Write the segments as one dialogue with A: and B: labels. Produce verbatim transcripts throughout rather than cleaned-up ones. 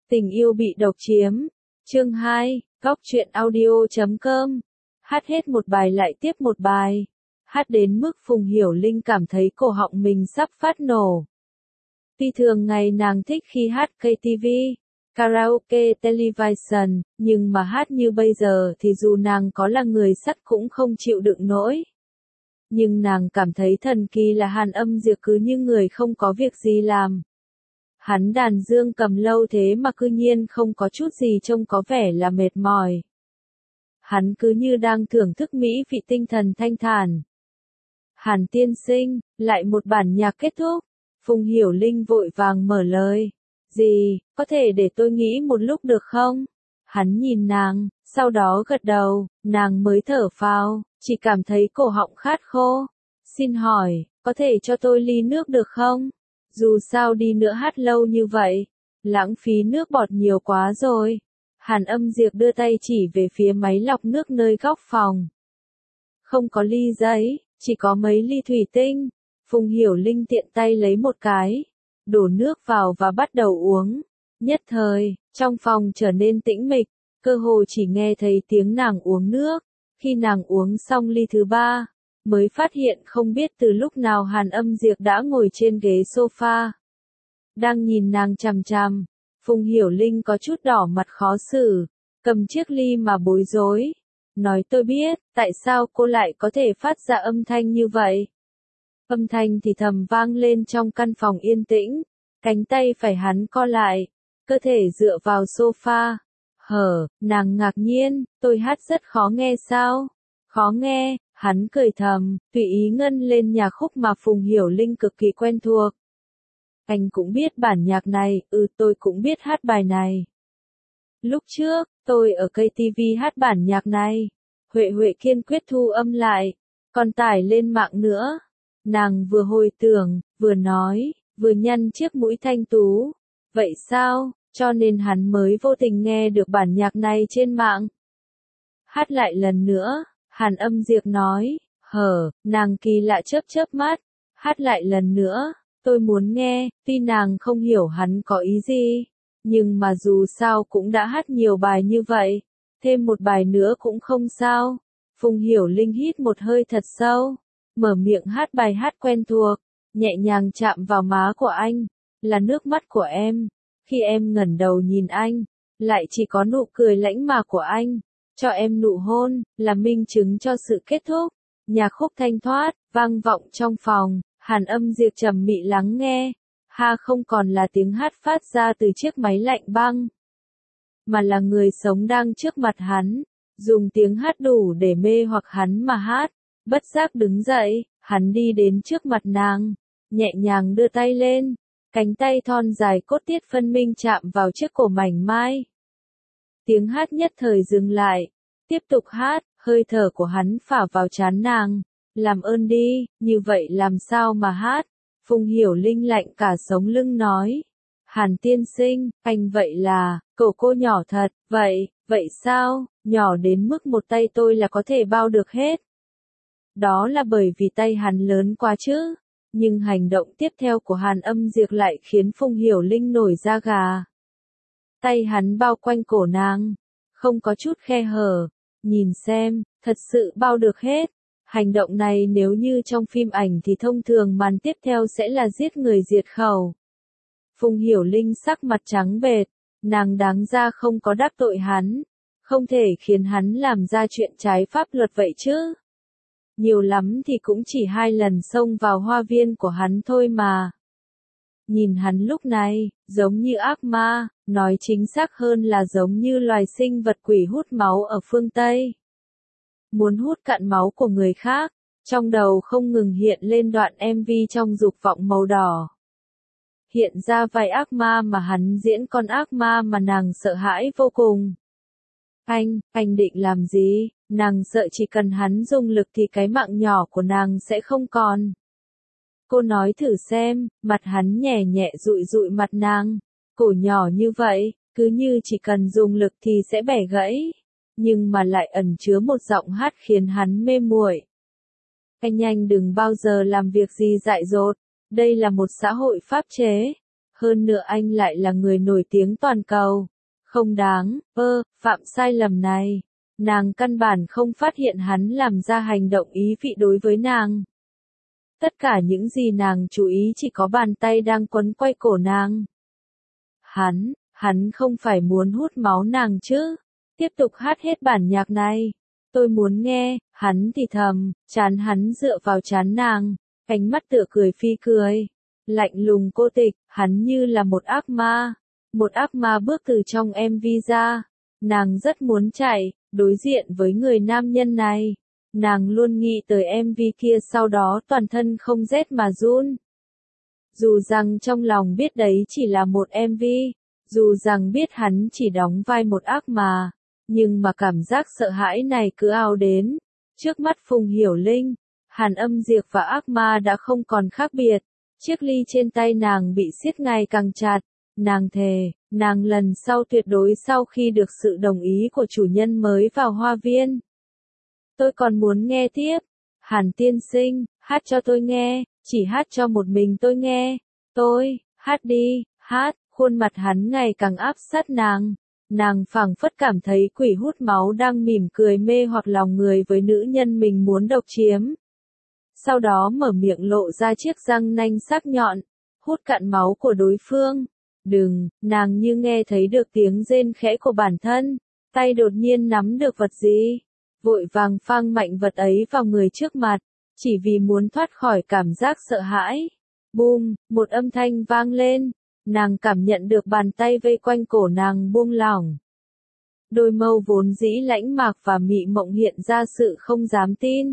A: Tình yêu bị độc chiếm. Chương hai, góc truyện audio chấm com. Hát hết một bài lại tiếp một bài. Hát đến mức Phùng Hiểu Linh cảm thấy cổ họng mình sắp phát nổ. Vì thường ngày nàng thích khi hát ca tê vê, karaoke, television, nhưng mà hát như bây giờ thì dù nàng có là người sắt cũng không chịu đựng nổi. Nhưng nàng cảm thấy thần kỳ là Hàn Âm Diệp cứ như người không có việc gì làm. Hắn đàn dương cầm lâu thế mà cư nhiên không có chút gì trông có vẻ là mệt mỏi. Hắn cứ như đang thưởng thức mỹ vị tinh thần thanh thản. Hàn tiên sinh, lại một bản nhạc kết thúc. Phùng Hiểu Linh vội vàng mở lời. Gì, có thể để tôi nghĩ một lúc được không? Hắn nhìn nàng, sau đó gật đầu, nàng mới thở phào, chỉ cảm thấy cổ họng khát khô. Xin hỏi, có thể cho tôi ly nước được không? Dù sao đi nữa hát lâu như vậy, lãng phí nước bọt nhiều quá rồi. Hàn Âm Diệp đưa tay chỉ về phía máy lọc nước nơi góc phòng. Không có ly giấy, chỉ có mấy ly thủy tinh. Phùng Hiểu Linh tiện tay lấy một cái, đổ nước vào và bắt đầu uống. Nhất thời, trong phòng trở nên tĩnh mịch, cơ hồ chỉ nghe thấy tiếng nàng uống nước. Khi nàng uống xong ly thứ ba, mới phát hiện không biết từ lúc nào Hàn Âm Diệp đã ngồi trên ghế sofa. Đang nhìn nàng chằm chằm, Phùng Hiểu Linh có chút đỏ mặt khó xử, cầm chiếc ly mà bối rối. Nói tôi biết, tại sao cô lại có thể phát ra âm thanh như vậy? Âm thanh thì thầm vang lên trong căn phòng yên tĩnh, cánh tay phải hắn co lại, cơ thể dựa vào sofa. Hở, nàng ngạc nhiên, tôi hát rất khó nghe sao? Khó nghe, hắn cười thầm, tùy ý ngân lên nhạc khúc mà Phùng Hiểu Linh cực kỳ quen thuộc. Anh cũng biết bản nhạc này, ừ tôi cũng biết hát bài này. Lúc trước, tôi ở ca tê vê hát bản nhạc này. Huệ Huệ kiên quyết thu âm lại, còn tải lên mạng nữa. Nàng vừa hồi tưởng, vừa nói, vừa nhăn chiếc mũi thanh tú. Vậy sao, cho nên hắn mới vô tình nghe được bản nhạc này trên mạng. Hát lại lần nữa, Hàn Âm Diệp nói, hở, nàng kỳ lạ chớp chớp mắt. Hát lại lần nữa, tôi muốn nghe, tuy nàng không hiểu hắn có ý gì. Nhưng mà dù sao cũng đã hát nhiều bài như vậy, thêm một bài nữa cũng không sao. Phùng Hiểu Linh hít một hơi thật sâu, mở miệng hát bài hát quen thuộc, nhẹ nhàng chạm vào má của anh, là nước mắt của em. Khi em ngẩng đầu nhìn anh, lại chỉ có nụ cười lãnh mạc của anh, cho em nụ hôn, là minh chứng cho sự kết thúc. Nhạc khúc thanh thoát, vang vọng trong phòng, Hàn Âm Diệp trầm mị lắng nghe. Ha không còn là tiếng hát phát ra từ chiếc máy lạnh băng, mà là người sống đang trước mặt hắn, dùng tiếng hát đủ để mê hoặc hắn mà hát. Bất giác đứng dậy, hắn đi đến trước mặt nàng, nhẹ nhàng đưa tay lên, cánh tay thon dài cốt tiết phân minh chạm vào chiếc cổ mảnh mai. Tiếng hát nhất thời dừng lại, tiếp tục hát, hơi thở của hắn phả vào trán nàng. Làm ơn đi, như vậy làm sao mà hát? Phùng Hiểu Linh lạnh cả sống lưng nói. Hàn tiên sinh, anh vậy là, cậu cô nhỏ thật, vậy, vậy sao, nhỏ đến mức một tay tôi là có thể bao được hết. Đó là bởi vì tay hắn lớn quá chứ. Nhưng hành động tiếp theo của Hàn Âm Diệp lại khiến Phùng Hiểu Linh nổi da gà. Tay hắn bao quanh cổ nàng, không có chút khe hở. Nhìn xem, thật sự bao được hết. Hành động này nếu như trong phim ảnh thì thông thường màn tiếp theo sẽ là giết người diệt khẩu. Phùng Hiểu Linh sắc mặt trắng bệch, nàng đáng ra không có đắc tội hắn, không thể khiến hắn làm ra chuyện trái pháp luật vậy chứ. Nhiều lắm thì cũng chỉ hai lần xông vào hoa viên của hắn thôi mà. Nhìn hắn lúc này, giống như ác ma, nói chính xác hơn là giống như loài sinh vật quỷ hút máu ở phương Tây. Muốn hút cạn máu của người khác, trong đầu không ngừng hiện lên đoạn em vê trong Dục Vọng Màu Đỏ. Hiện ra vai ác ma mà hắn diễn con ác ma mà nàng sợ hãi vô cùng. Anh, anh định làm gì? Nàng sợ chỉ cần hắn dùng lực thì cái mạng nhỏ của nàng sẽ không còn. Cô nói thử xem, mặt hắn nhẹ nhẹ dụi dụi mặt nàng. Cổ nhỏ như vậy, cứ như chỉ cần dùng lực thì sẽ bẻ gãy. Nhưng mà lại ẩn chứa một giọng hát khiến hắn mê muội. Anh nhanh đừng bao giờ làm việc gì dại dột, đây là một xã hội pháp chế. hơn nữa anh lại là người nổi tiếng toàn cầu. Không đáng, ơ, phạm sai lầm này. Nàng căn bản không phát hiện hắn làm ra hành động ý vị đối với nàng. Tất cả những gì nàng chú ý chỉ có bàn tay đang quấn quay cổ nàng. Hắn, hắn không phải muốn hút máu nàng chứ? Tiếp tục hát hết bản nhạc này. Tôi muốn nghe, hắn thì thầm, chán hắn dựa vào chán nàng, ánh mắt tựa cười phi cười. Lạnh lùng cô tịch, hắn như là một ác ma. Một ác ma bước từ trong em vê ra. Nàng rất muốn chạy, đối diện với người nam nhân này. Nàng luôn nghĩ tới em vê kia, sau đó toàn thân không rét mà run. Dù rằng trong lòng biết đấy chỉ là một em vê, dù rằng biết hắn chỉ đóng vai một ác ma, nhưng mà cảm giác sợ hãi này cứ ào đến. Trước mắt Phùng Hiểu Linh, Hàn Âm Diệp và ác ma đã không còn khác biệt. Chiếc ly trên tay nàng bị siết ngày càng chặt. Nàng thề, nàng lần sau tuyệt đối sau khi được sự đồng ý của chủ nhân mới vào hoa viên. Tôi còn muốn nghe tiếp. Hàn tiên sinh, hát cho tôi nghe, chỉ hát cho một mình tôi nghe. Tôi, hát đi, hát, khuôn mặt hắn ngày càng áp sát nàng. Nàng phảng phất cảm thấy quỷ hút máu đang mỉm cười mê hoặc lòng người với nữ nhân mình muốn độc chiếm. Sau đó mở miệng lộ ra chiếc răng nanh sắc nhọn, hút cạn máu của đối phương. Đừng, nàng như nghe thấy được tiếng rên khẽ của bản thân, tay đột nhiên nắm được vật gì. Vội vàng phang mạnh vật ấy vào người trước mặt, chỉ vì muốn thoát khỏi cảm giác sợ hãi. Bùm, một âm thanh vang lên, nàng cảm nhận được bàn tay vây quanh cổ nàng buông lỏng. Đôi mâu vốn dĩ lãnh mạc và mị mộng hiện ra sự không dám tin.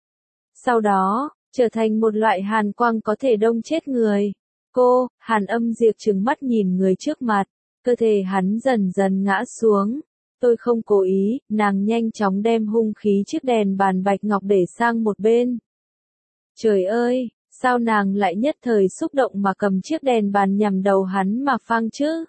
A: Sau đó, trở thành một loại hàn quang có thể đông chết người. Cô, Hàn Âm Diệp trừng mắt nhìn người trước mặt, cơ thể hắn dần dần ngã xuống. Tôi không cố ý, nàng nhanh chóng đem hung khí chiếc đèn bàn bạch ngọc để sang một bên. Trời ơi, sao nàng lại nhất thời xúc động mà cầm chiếc đèn bàn nhằm đầu hắn mà phang chứ?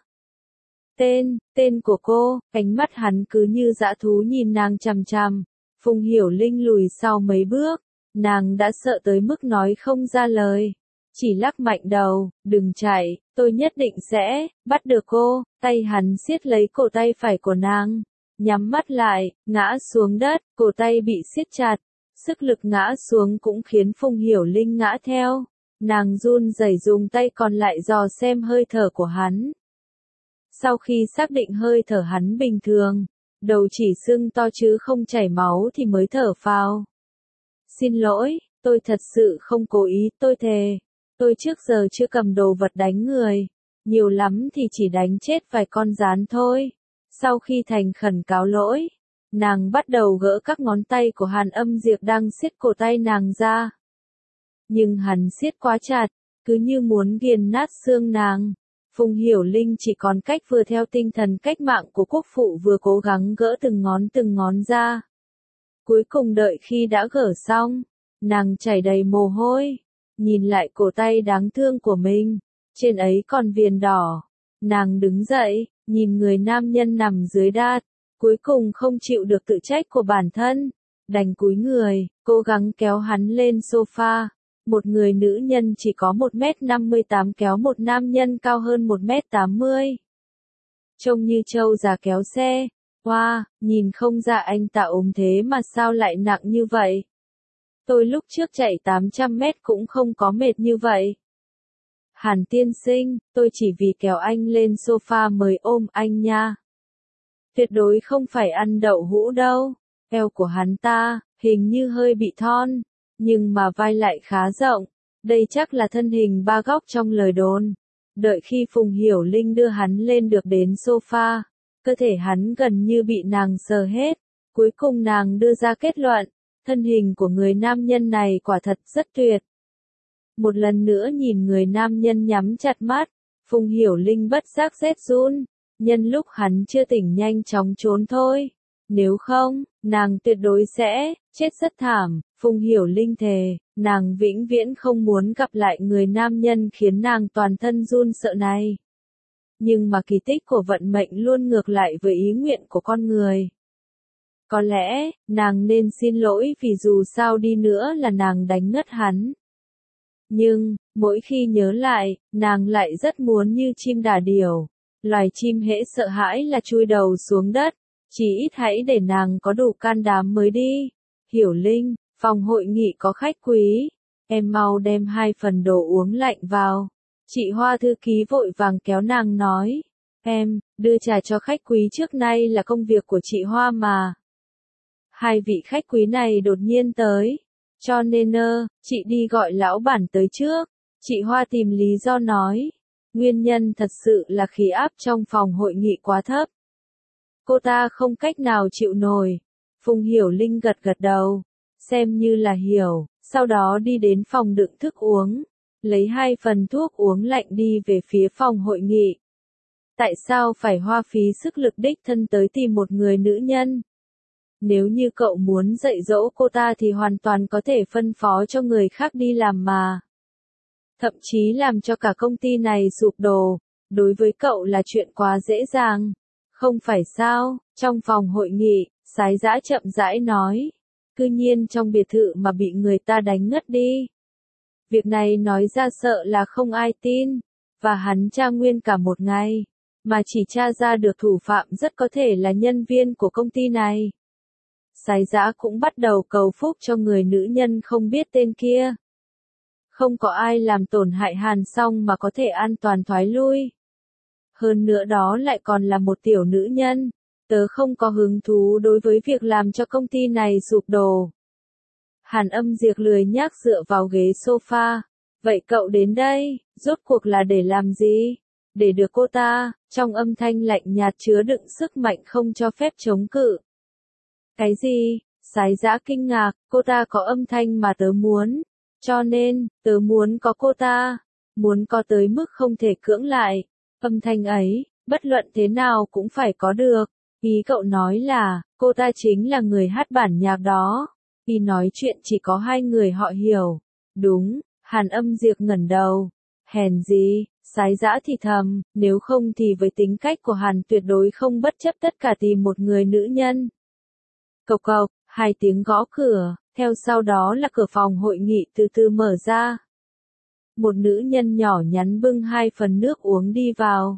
A: Tên, tên của cô, ánh mắt hắn cứ như dã thú nhìn nàng chằm chằm. Phùng Hiểu Linh lùi sau mấy bước, nàng đã sợ tới mức nói không ra lời. Chỉ lắc mạnh đầu, đừng chạy, tôi nhất định sẽ bắt được cô. Tay hắn siết lấy cổ tay phải của nàng, nhắm mắt lại, ngã xuống đất, cổ tay bị siết chặt. Sức lực ngã xuống cũng khiến Phùng Hiểu Linh ngã theo. Nàng run rẩy dùng tay còn lại dò xem hơi thở của hắn. Sau khi xác định hơi thở hắn bình thường, đầu chỉ sưng to chứ không chảy máu thì mới thở phào. Xin lỗi, tôi thật sự không cố ý, tôi thề. Tôi trước giờ chưa cầm đồ vật đánh người, nhiều lắm thì chỉ đánh chết vài con gián thôi. Sau khi thành khẩn cáo lỗi, nàng bắt đầu gỡ các ngón tay của Hàn Âm Diệp đang siết cổ tay nàng ra. Nhưng hắn siết quá chặt, cứ như muốn nghiền nát xương nàng. Phùng Hiểu Linh chỉ còn cách vừa theo tinh thần cách mạng của quốc phụ vừa cố gắng gỡ từng ngón từng ngón ra. Cuối cùng đợi khi đã gỡ xong, nàng chảy đầy mồ hôi. Nhìn lại cổ tay đáng thương của mình, trên ấy còn viền đỏ. Nàng đứng dậy, nhìn người nam nhân nằm dưới đát, cuối cùng không chịu được tự trách của bản thân, đành cúi người, cố gắng kéo hắn lên sofa. Một người nữ nhân chỉ có một mét năm mươi tám kéo một nam nhân cao hơn một mét tám mươi. Trông như trâu già kéo xe. Wow, nhìn không ra anh ta ốm thế mà sao lại nặng như vậy. Tôi lúc trước chạy tám trăm mét cũng không có mệt như vậy. Hàn tiên sinh, tôi chỉ vì kéo anh lên sofa mới ôm anh nha. Tuyệt đối không phải ăn đậu hũ đâu. Eo của hắn ta, hình như hơi bị thon, nhưng mà vai lại khá rộng. Đây chắc là thân hình ba góc trong lời đồn. Đợi khi Phùng Hiểu Linh đưa hắn lên được đến sofa, cơ thể hắn gần như bị nàng sờ hết. Cuối cùng nàng đưa ra kết luận. Thân hình của người nam nhân này quả thật rất tuyệt. Một lần nữa nhìn người nam nhân nhắm chặt mắt, Phùng Hiểu Linh bất giác rét run, nhân lúc hắn chưa tỉnh nhanh chóng trốn thôi. Nếu không, nàng tuyệt đối sẽ chết rất thảm. Phùng Hiểu Linh thề, nàng vĩnh viễn không muốn gặp lại người nam nhân khiến nàng toàn thân run sợ này. Nhưng mà kỳ tích của vận mệnh luôn ngược lại với ý nguyện của con người. Có lẽ, nàng nên xin lỗi vì dù sao đi nữa là nàng đánh ngất hắn. Nhưng, mỗi khi nhớ lại, nàng lại rất muốn như chim đà điểu. Loài chim hễ sợ hãi là chui đầu xuống đất, chỉ ít hãy để nàng có đủ can đảm mới đi. Hiểu Linh, phòng hội nghị có khách quý, em mau đem hai phần đồ uống lạnh vào. Chị Hoa thư ký vội vàng kéo nàng nói, em, đưa trà cho khách quý trước nay là công việc của chị Hoa mà. Hai vị khách quý này đột nhiên tới, cho nên ơ, chị đi gọi lão bản tới trước. Chị Hoa tìm lý do nói, nguyên nhân thật sự là khí áp trong phòng hội nghị quá thấp. Cô ta không cách nào chịu nổi. Phùng Hiểu Linh gật gật đầu, xem như là hiểu, sau đó đi đến phòng đựng thức uống, lấy hai phần thuốc uống lạnh đi về phía phòng hội nghị. Tại sao phải hoa phí sức lực đích thân tới tìm một người nữ nhân? Nếu như cậu muốn dạy dỗ cô ta thì hoàn toàn có thể phân phó cho người khác đi làm mà. Thậm chí làm cho cả công ty này sụp đổ, đối với cậu là chuyện quá dễ dàng. Không phải sao? Trong phòng hội nghị, Sái Dã chậm rãi nói. Cư nhiên trong biệt thự mà bị người ta đánh ngất đi. Việc này nói ra sợ là không ai tin. Và hắn tra nguyên cả một ngày, mà chỉ tra ra được thủ phạm rất có thể là nhân viên của công ty này. Sái Dã cũng bắt đầu cầu phúc cho người nữ nhân không biết tên kia. Không có ai làm tổn hại Hàn Song mà có thể an toàn thoái lui. Hơn nữa đó lại còn là một tiểu nữ nhân. Tớ không có hứng thú đối với việc làm cho công ty này sụp đổ. Hàn Âm Diệp lười nhác dựa vào ghế sofa. Vậy cậu đến đây, rốt cuộc là để làm gì? Để được cô ta, trong âm thanh lạnh nhạt chứa đựng sức mạnh không cho phép chống cự. Cái gì? Sái Dã kinh ngạc, cô ta có âm thanh mà tớ muốn. Cho nên, tớ muốn có cô ta. Muốn có tới mức không thể cưỡng lại. Âm thanh ấy, bất luận thế nào cũng phải có được. Ý cậu nói là, cô ta chính là người hát bản nhạc đó. Ý nói chuyện chỉ có hai người họ hiểu. Đúng, Hàn Âm Diệp ngẩng đầu. Hèn gì, Sái Dã thì thầm, nếu không thì với tính cách của Hàn tuyệt đối không bất chấp tất cả tìm một người nữ nhân. Cộc cộc, hai tiếng gõ cửa, theo sau đó là cửa phòng hội nghị từ từ mở ra. Một nữ nhân nhỏ nhắn bưng hai phần nước uống đi vào.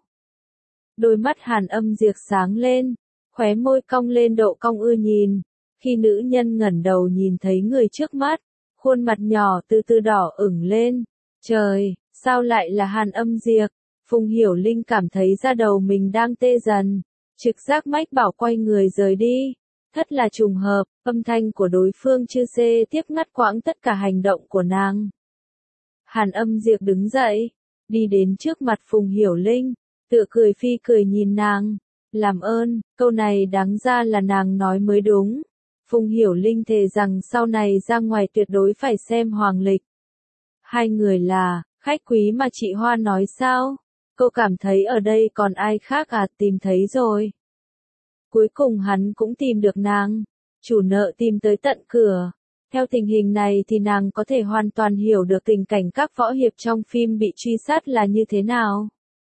A: Đôi mắt Hàn Âm Diệp sáng lên, khóe môi cong lên độ cong ưa nhìn. Khi nữ nhân ngẩng đầu nhìn thấy người trước mắt, khuôn mặt nhỏ từ từ đỏ ửng lên. Trời, sao lại là Hàn Âm Diệp? Phùng Hiểu Linh cảm thấy da đầu mình đang tê dần. Trực giác mách bảo quay người rời đi. Thật là trùng hợp, âm thanh của đối phương chư xê tiếp ngắt quãng tất cả hành động của nàng. Hàn Âm Diệp đứng dậy, đi đến trước mặt Phùng Hiểu Linh, tựa cười phi cười nhìn nàng. Làm ơn, câu này đáng ra là nàng nói mới đúng. Phùng Hiểu Linh thề rằng sau này ra ngoài tuyệt đối phải xem hoàng lịch. Hai người là, khách quý mà chị Hoa nói sao? Cô cảm thấy ở đây còn ai khác à? Tìm thấy rồi. Cuối cùng hắn cũng tìm được nàng. Chủ nợ tìm tới tận cửa. Theo tình hình này thì nàng có thể hoàn toàn hiểu được tình cảnh các võ hiệp trong phim bị truy sát là như thế nào.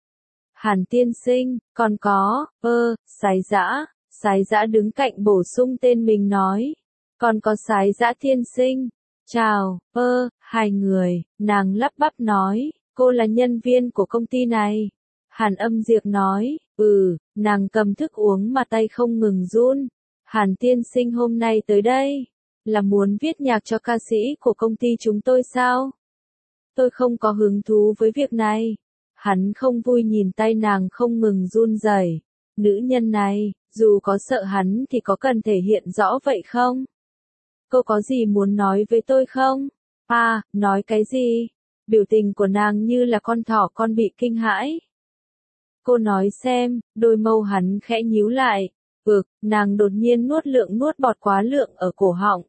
A: Hàn tiên sinh, còn có, ơ, Sái Dã. Sái Dã đứng cạnh bổ sung tên mình nói. Còn có Sái Dã tiên sinh. Chào, ơ, hai người, nàng lắp bắp nói, cô là nhân viên của công ty này. Hàn Âm Diệp nói, ừ, nàng cầm thức uống mà tay không ngừng run. Hàn tiên sinh hôm nay tới đây, là muốn viết nhạc cho ca sĩ của công ty chúng tôi sao? Tôi không có hứng thú với việc này. Hắn không vui nhìn tay nàng không ngừng run rẩy. Nữ nhân này, dù có sợ hắn thì có cần thể hiện rõ vậy không? Cô có gì muốn nói với tôi không? À, nói cái gì? Biểu tình của nàng như là con thỏ con bị kinh hãi. Cô nói xem, đôi mâu hắn khẽ nhíu lại. Ực, nàng đột nhiên nuốt lượng nuốt bọt quá lượng ở cổ họng.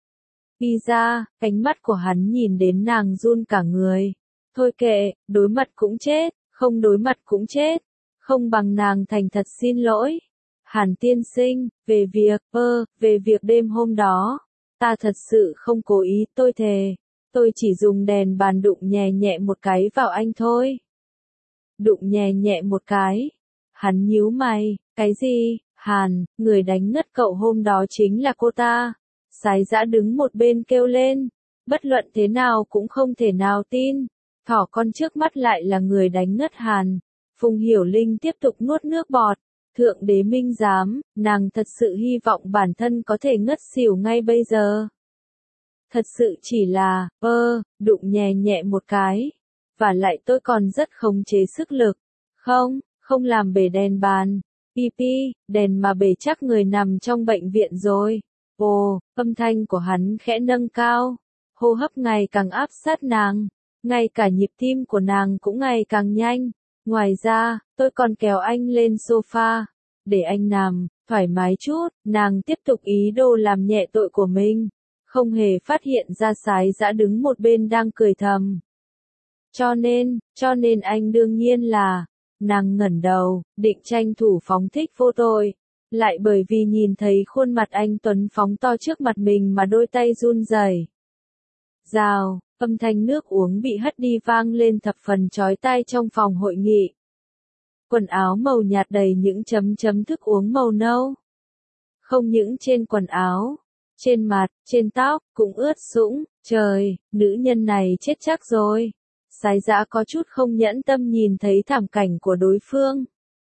A: Đi ra, cánh mắt của hắn nhìn đến nàng run cả người. Thôi kệ, đối mặt cũng chết, không đối mặt cũng chết. Không bằng nàng thành thật xin lỗi. Hàn tiên sinh, về việc, ơ, về việc đêm hôm đó. Ta thật sự không cố ý, tôi thề. Tôi chỉ dùng đèn bàn đụng nhẹ nhẹ một cái vào anh thôi. Đụng nhẹ nhẹ một cái. Hắn nhíu mày, cái gì? Hàn, người đánh ngất cậu hôm đó chính là cô ta. Sái Dã đứng một bên kêu lên. Bất luận thế nào cũng không thể nào tin. Thỏ con trước mắt lại là người đánh ngất Hàn. Phùng Hiểu Linh tiếp tục nuốt nước bọt. Thượng đế minh giám, nàng thật sự hy vọng bản thân có thể ngất xỉu ngay bây giờ. Thật sự chỉ là, ơ, đụng nhẹ nhẹ một cái. Và lại tôi còn rất khống chế sức lực. Không, không làm bể đèn bàn. Pi pi, đèn mà bể chắc người nằm trong bệnh viện rồi. Ồ, âm thanh của hắn khẽ nâng cao. Hô hấp ngày càng áp sát nàng. Ngay cả nhịp tim của nàng cũng ngày càng nhanh. Ngoài ra, tôi còn kéo anh lên sofa. Để anh nằm, thoải mái chút. Nàng tiếp tục ý đồ làm nhẹ tội của mình. Không hề phát hiện ra Sái Dã đứng một bên đang cười thầm. Cho nên, cho nên anh đương nhiên là, nàng ngẩng đầu, định tranh thủ phóng thích vô tội. Lại bởi vì nhìn thấy khuôn mặt anh Tuấn phóng to trước mặt mình mà đôi tay run rẩy. Rào, âm thanh nước uống bị hất đi vang lên thập phần chói tai trong phòng hội nghị. Quần áo màu nhạt đầy những chấm chấm thức uống màu nâu. Không những trên quần áo, trên mặt, trên tóc, cũng ướt sũng. Trời, nữ nhân này chết chắc rồi. Sái Dã có chút không nhẫn tâm nhìn thấy thảm cảnh của đối phương.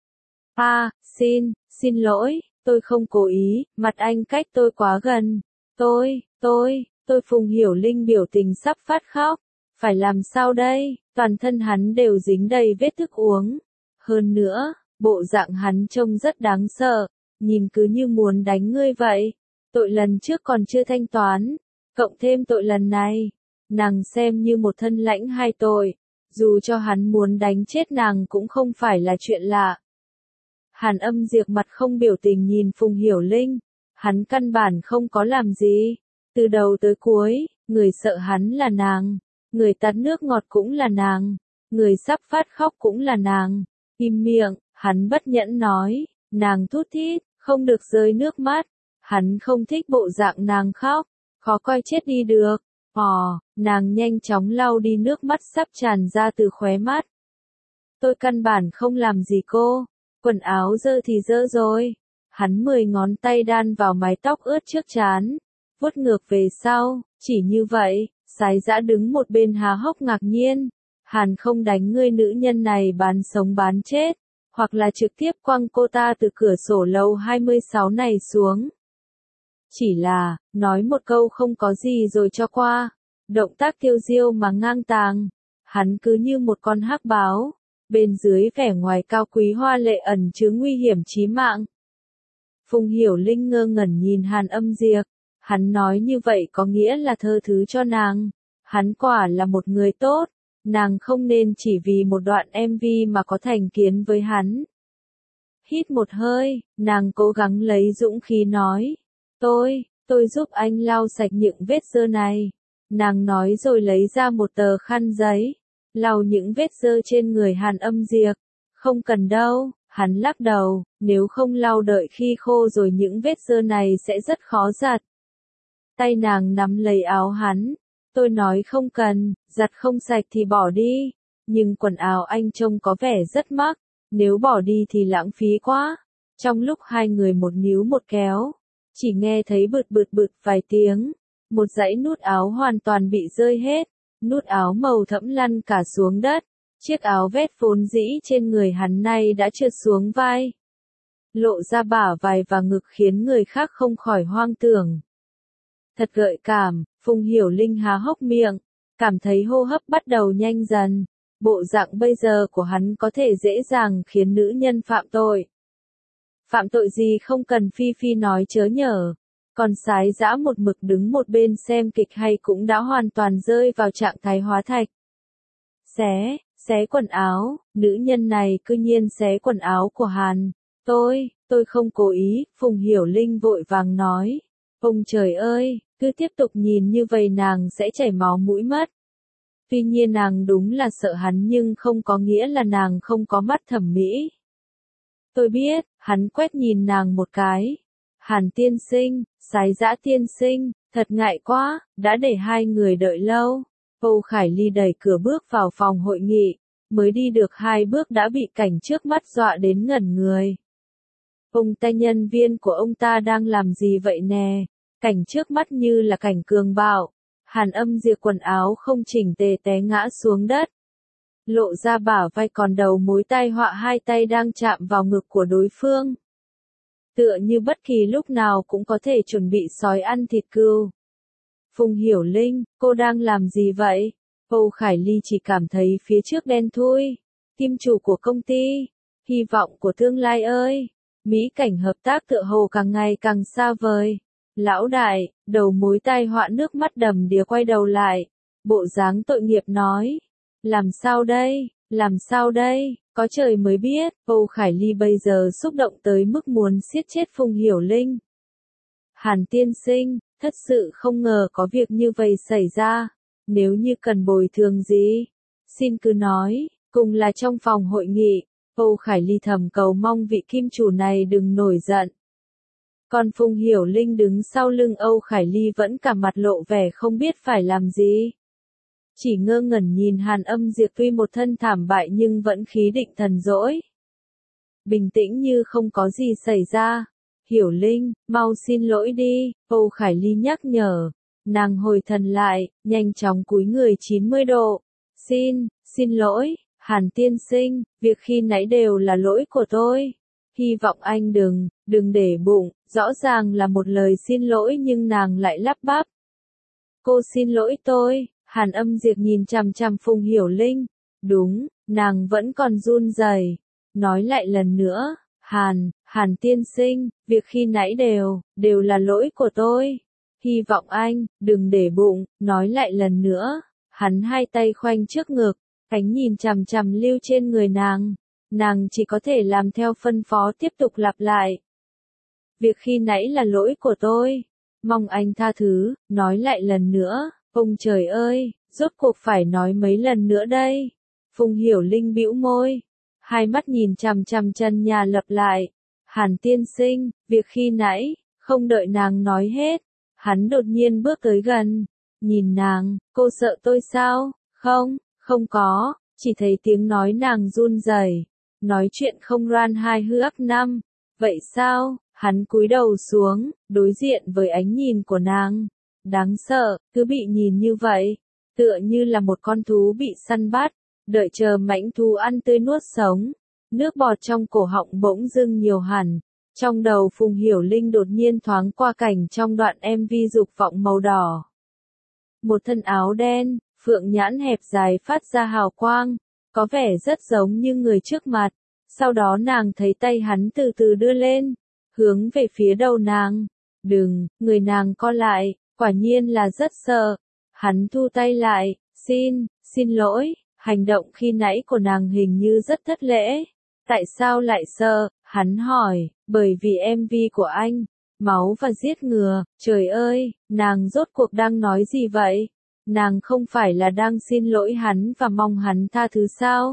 A: À, xin, xin lỗi, tôi không cố ý, mặt anh cách tôi quá gần. Tôi, tôi, tôi Phùng Hiểu Linh biểu tình sắp phát khóc. Phải làm sao đây, toàn thân hắn đều dính đầy vết thức uống. Hơn nữa, bộ dạng hắn trông rất đáng sợ, nhìn cứ như muốn đánh ngươi vậy. Tội lần trước còn chưa thanh toán, cộng thêm tội lần này. Nàng xem như một thân lãnh hai tội, dù cho hắn muốn đánh chết nàng cũng không phải là chuyện lạ. Hàn Âm Diệp mặt không biểu tình nhìn Phùng Hiểu Linh, hắn căn bản không có làm gì. Từ đầu tới cuối, người sợ hắn là nàng, người tắt nước ngọt cũng là nàng, người sắp phát khóc cũng là nàng. Im miệng, hắn bất nhẫn nói, nàng thút thít, không được rơi nước mắt. Hắn không thích bộ dạng nàng khóc, khó coi chết đi được. Ồ, nàng nhanh chóng lau đi nước mắt sắp tràn ra từ khóe mắt. Tôi căn bản không làm gì cô, quần áo dơ thì dơ rồi. Hắn mười ngón tay đan vào mái tóc ướt trước trán, vuốt ngược về sau, chỉ như vậy. Sái Dã đứng một bên há hốc ngạc nhiên. Hàn không đánh ngươi nữ nhân này bán sống bán chết, hoặc là trực tiếp quăng cô ta từ cửa sổ lầu hai mươi sáu này xuống. Chỉ là, nói một câu không có gì rồi cho qua. Động tác tiêu diêu mà ngang tàng. Hắn cứ như một con hắc báo. Bên dưới vẻ ngoài cao quý hoa lệ ẩn chứa nguy hiểm chí mạng. Phùng Hiểu Linh ngơ ngẩn nhìn Hàn Âm Diệp. Hắn nói như vậy có nghĩa là tha thứ cho nàng. Hắn quả là một người tốt. Nàng không nên chỉ vì một đoạn em vê mà có thành kiến với hắn. Hít một hơi, nàng cố gắng lấy dũng khí nói. Tôi, tôi giúp anh lau sạch những vết dơ này. Nàng nói rồi lấy ra một tờ khăn giấy. Lau những vết dơ trên người Hàn Âm Diệp. Không cần đâu, hắn lắc đầu, nếu không lau đợi khi khô rồi những vết dơ này sẽ rất khó giặt. Tay nàng nắm lấy áo hắn. Tôi nói không cần, giặt không sạch thì bỏ đi. Nhưng quần áo anh trông có vẻ rất mắc. Nếu bỏ đi thì lãng phí quá. Trong lúc hai người một níu một kéo. Chỉ nghe thấy bực bực bực vài tiếng. Một dãy nút áo hoàn toàn bị rơi hết. Nút áo màu thẫm lăn cả xuống đất. Chiếc áo vét vốn dĩ trên người hắn nay đã trượt xuống vai. Lộ ra bả vai và ngực khiến người khác không khỏi hoang tưởng. Thật gợi cảm, Phùng Hiểu Linh há hốc miệng. Cảm thấy hô hấp bắt đầu nhanh dần. Bộ dạng bây giờ của hắn có thể dễ dàng khiến nữ nhân phạm tội. Phạm tội gì không cần Phi Phi nói chớ nhở. Còn Sái Dã một mực đứng một bên xem kịch hay cũng đã hoàn toàn rơi vào trạng thái hóa thạch. Xé, xé quần áo, nữ nhân này cư nhiên xé quần áo của Hàn. Tôi, tôi không cố ý, Phùng Hiểu Linh vội vàng nói. Ông trời ơi, cứ tiếp tục nhìn như vậy nàng sẽ chảy máu mũi mất. Tuy nhiên nàng đúng là sợ hắn nhưng không có nghĩa là nàng không có mắt thẩm mỹ. Tôi biết, hắn quét nhìn nàng một cái. Hàn tiên sinh, Sái Dã tiên sinh, thật ngại quá, đã để hai người đợi lâu. Âu Khải Ly đẩy cửa bước vào phòng hội nghị, mới đi được hai bước đã bị cảnh trước mắt dọa đến ngẩn người. Ông ta nhân viên của ông ta đang làm gì vậy nè? Cảnh trước mắt như là cảnh cường bạo. Hàn Âm Diệp quần áo không chỉnh tề té ngã xuống đất. Lộ ra bả vai còn đầu mối tai họa, hai tay đang chạm vào ngực của đối phương. Tựa như bất kỳ lúc nào cũng có thể chuẩn bị sói ăn thịt cừu. Phùng Hiểu Linh, cô đang làm gì vậy? Âu Khải Ly chỉ cảm thấy phía trước đen thui. Kim chủ của công ty, hy vọng của tương lai ơi. Mỹ cảnh hợp tác tựa hồ càng ngày càng xa vời. Lão đại, đầu mối tai họa nước mắt đầm đìa quay đầu lại. Bộ dáng tội nghiệp nói. Làm sao đây, làm sao đây, có trời mới biết. Âu Khải Ly bây giờ xúc động tới mức muốn siết chết Phùng Hiểu Linh. Hàn tiên sinh, thật sự không ngờ có việc như vậy xảy ra. Nếu như cần bồi thường gì, xin cứ nói. Cùng là trong phòng hội nghị, Âu Khải Ly thầm cầu mong vị kim chủ này đừng nổi giận. Còn Phùng Hiểu Linh đứng sau lưng Âu Khải Ly vẫn cả mặt lộ vẻ không biết phải làm gì. Chỉ ngơ ngẩn nhìn Hàn Âm Diệp, tuy một thân thảm bại nhưng vẫn khí định thần dỗi. Bình tĩnh như không có gì xảy ra. Hiểu Linh, mau xin lỗi đi, Âu Khải Ly nhắc nhở. Nàng hồi thần lại, nhanh chóng cúi người chín mươi độ. Xin, xin lỗi, Hàn tiên sinh, việc khi nãy đều là lỗi của tôi. Hy vọng anh đừng, đừng để bụng, rõ ràng là một lời xin lỗi nhưng nàng lại lắp bắp. Cô xin lỗi tôi. Hàn Âm Diệp nhìn chằm chằm Phùng Hiểu Linh. Đúng, nàng vẫn còn run rẩy. Nói lại lần nữa, Hàn, Hàn tiên sinh, việc khi nãy đều, đều là lỗi của tôi. Hy vọng anh, đừng để bụng, nói lại lần nữa. Hắn hai tay khoanh trước ngực, ánh nhìn chằm chằm lưu trên người nàng. Nàng chỉ có thể làm theo phân phó tiếp tục lặp lại. Việc khi nãy là lỗi của tôi. Mong anh tha thứ, nói lại lần nữa. Ông trời ơi, rốt cuộc phải nói mấy lần nữa đây? Phùng Hiểu Linh bĩu môi, hai mắt nhìn chằm chằm chân nhà lặp lại. Hàn tiên sinh, việc khi nãy, không đợi nàng nói hết. Hắn đột nhiên bước tới gần, nhìn nàng, cô sợ tôi sao? Không, không có, chỉ thấy tiếng nói nàng run rẩy, nói chuyện không ran hai hư ắc năm. Vậy sao? Hắn cúi đầu xuống, đối diện với ánh nhìn của nàng. Đáng sợ, cứ bị nhìn như vậy, tựa như là một con thú bị săn bắt, đợi chờ mãnh thú ăn tươi nuốt sống. Nước bọt trong cổ họng bỗng dưng nhiều hẳn. Trong đầu Phùng Hiểu Linh đột nhiên thoáng qua cảnh trong đoạn em vê Dục Vọng màu đỏ. Một thân áo đen, phượng nhãn hẹp dài phát ra hào quang, có vẻ rất giống như người trước mặt. Sau đó nàng thấy tay hắn từ từ đưa lên, hướng về phía đầu nàng. Đừng, người nàng co lại, quả nhiên là rất sợ. Hắn thu tay lại, xin, xin lỗi, hành động khi nãy của nàng hình như rất thất lễ. Tại sao lại sợ? Hắn hỏi, bởi vì em vê của anh, máu và giết ngừa, trời ơi, nàng rốt cuộc đang nói gì vậy? Nàng không phải là đang xin lỗi hắn và mong hắn tha thứ sao?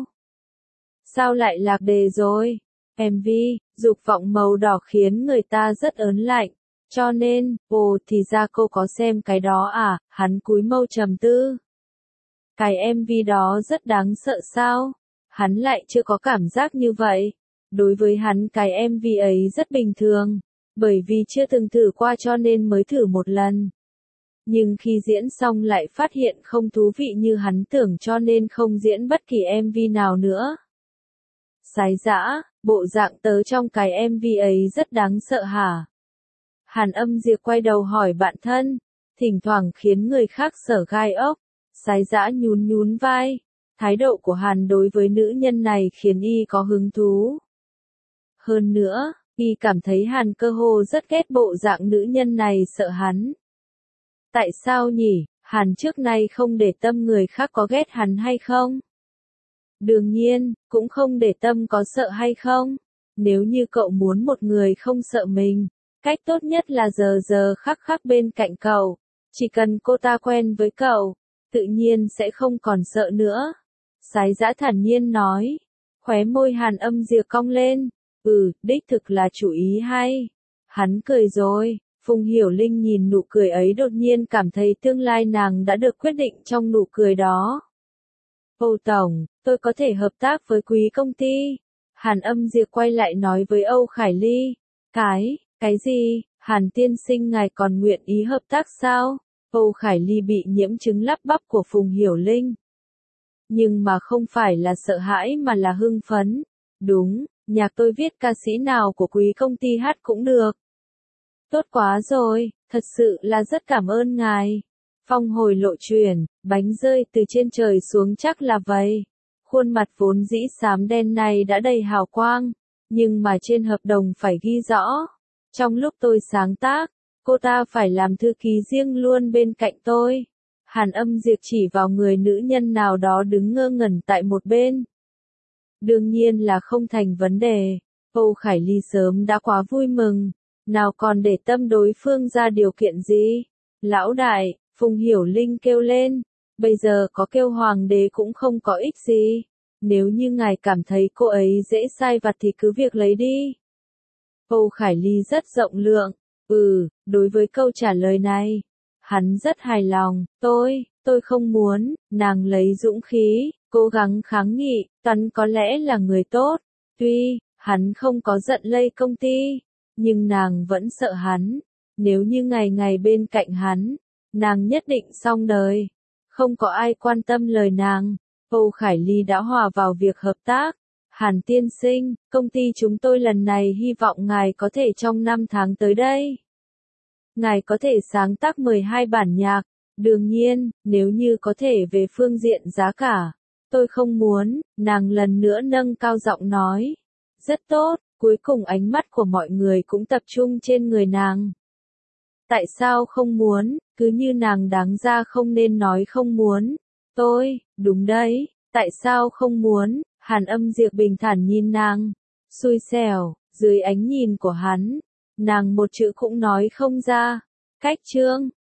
A: Sao lại lạc đề rồi? em vê, Dục Vọng màu đỏ khiến người ta rất ớn lạnh, cho nên, ồ thì ra cô có xem cái đó à? Hắn cúi mâu trầm tư. Cái em vê đó rất đáng sợ sao? Hắn lại chưa có cảm giác như vậy. Đối với hắn cái em vê ấy rất bình thường, bởi vì chưa từng thử qua cho nên mới thử một lần. Nhưng khi diễn xong lại phát hiện không thú vị như hắn tưởng cho nên không diễn bất kỳ em vê nào nữa. Sái dã, bộ dạng tớ trong cái em vê ấy rất đáng sợ hả? Hàn Âm Diệp quay đầu hỏi bạn thân, thỉnh thoảng khiến người khác sở gai ốc. Sái dã nhún nhún vai. Thái độ của Hàn đối với nữ nhân này khiến y có hứng thú. Hơn nữa, y cảm thấy Hàn cơ hồ rất ghét bộ dạng nữ nhân này sợ hắn. Tại sao nhỉ? Hàn trước nay không để tâm người khác có ghét hắn hay không? Đương nhiên, cũng không để tâm có sợ hay không. Nếu như cậu muốn một người không sợ mình, cách tốt nhất là giờ giờ khắc khắc bên cạnh cậu. Chỉ cần cô ta quen với cậu, tự nhiên sẽ không còn sợ nữa. Sái dã thản nhiên nói. Khóe môi Hàn Âm Diệp cong lên. Ừ, đích thực là chủ ý hay. Hắn cười rồi. Phùng Hiểu Linh nhìn nụ cười ấy đột nhiên cảm thấy tương lai nàng đã được quyết định trong nụ cười đó. Âu Tổng, tôi có thể hợp tác với quý công ty. Hàn Âm Diệp quay lại nói với Âu Khải Ly. Cái, cái gì? Hàn tiên sinh ngài còn nguyện ý hợp tác sao? Âu Khải Ly bị nhiễm chứng lắp bắp của Phùng Hiểu Linh. Nhưng mà không phải là sợ hãi mà là hưng phấn. Đúng, nhạc tôi viết ca sĩ nào của quý công ty hát cũng được. Tốt quá rồi, thật sự là rất cảm ơn ngài. Phong hồi lộ chuyển, bánh rơi từ trên trời xuống chắc là vậy. Khuôn mặt vốn dĩ xám đen này đã đầy hào quang, nhưng mà trên hợp đồng phải ghi rõ. Trong lúc tôi sáng tác, cô ta phải làm thư ký riêng luôn bên cạnh tôi. Hàn Âm Diệp chỉ vào người nữ nhân nào đó đứng ngơ ngẩn tại một bên. Đương nhiên là không thành vấn đề. Âu Khải Ly sớm đã quá vui mừng, nào còn để tâm đối phương ra điều kiện gì. Lão đại, Phùng Hiểu Linh kêu lên, bây giờ có kêu hoàng đế cũng không có ích gì. Nếu như ngài cảm thấy cô ấy dễ sai vặt thì cứ việc lấy đi. Âu Khải Ly rất rộng lượng. Ừ, đối với câu trả lời này, hắn rất hài lòng. Tôi, tôi không muốn. Nàng lấy dũng khí, cố gắng kháng nghị. Tuấn có lẽ là người tốt. Tuy, hắn không có giận lây công ty, nhưng nàng vẫn sợ hắn. Nếu như ngày ngày bên cạnh hắn, nàng nhất định xong đời. Không có ai quan tâm lời nàng. Âu Khải Ly đã hòa vào việc hợp tác. Hàn tiên sinh, công ty chúng tôi lần này hy vọng ngài có thể trong năm tháng tới đây. Ngài có thể sáng tác mười hai bản nhạc. Đương nhiên, nếu như có thể về phương diện giá cả. Tôi không muốn, nàng lần nữa nâng cao giọng nói. Rất tốt, cuối cùng ánh mắt của mọi người cũng tập trung trên người nàng. Tại sao không muốn, cứ như nàng đáng ra không nên nói không muốn. Tôi, đúng đấy, tại sao không muốn, Hàn Âm Diệp bình thản nhìn nàng. Xui xẻo, dưới ánh nhìn của hắn, nàng một chữ cũng nói không ra. Cách chương,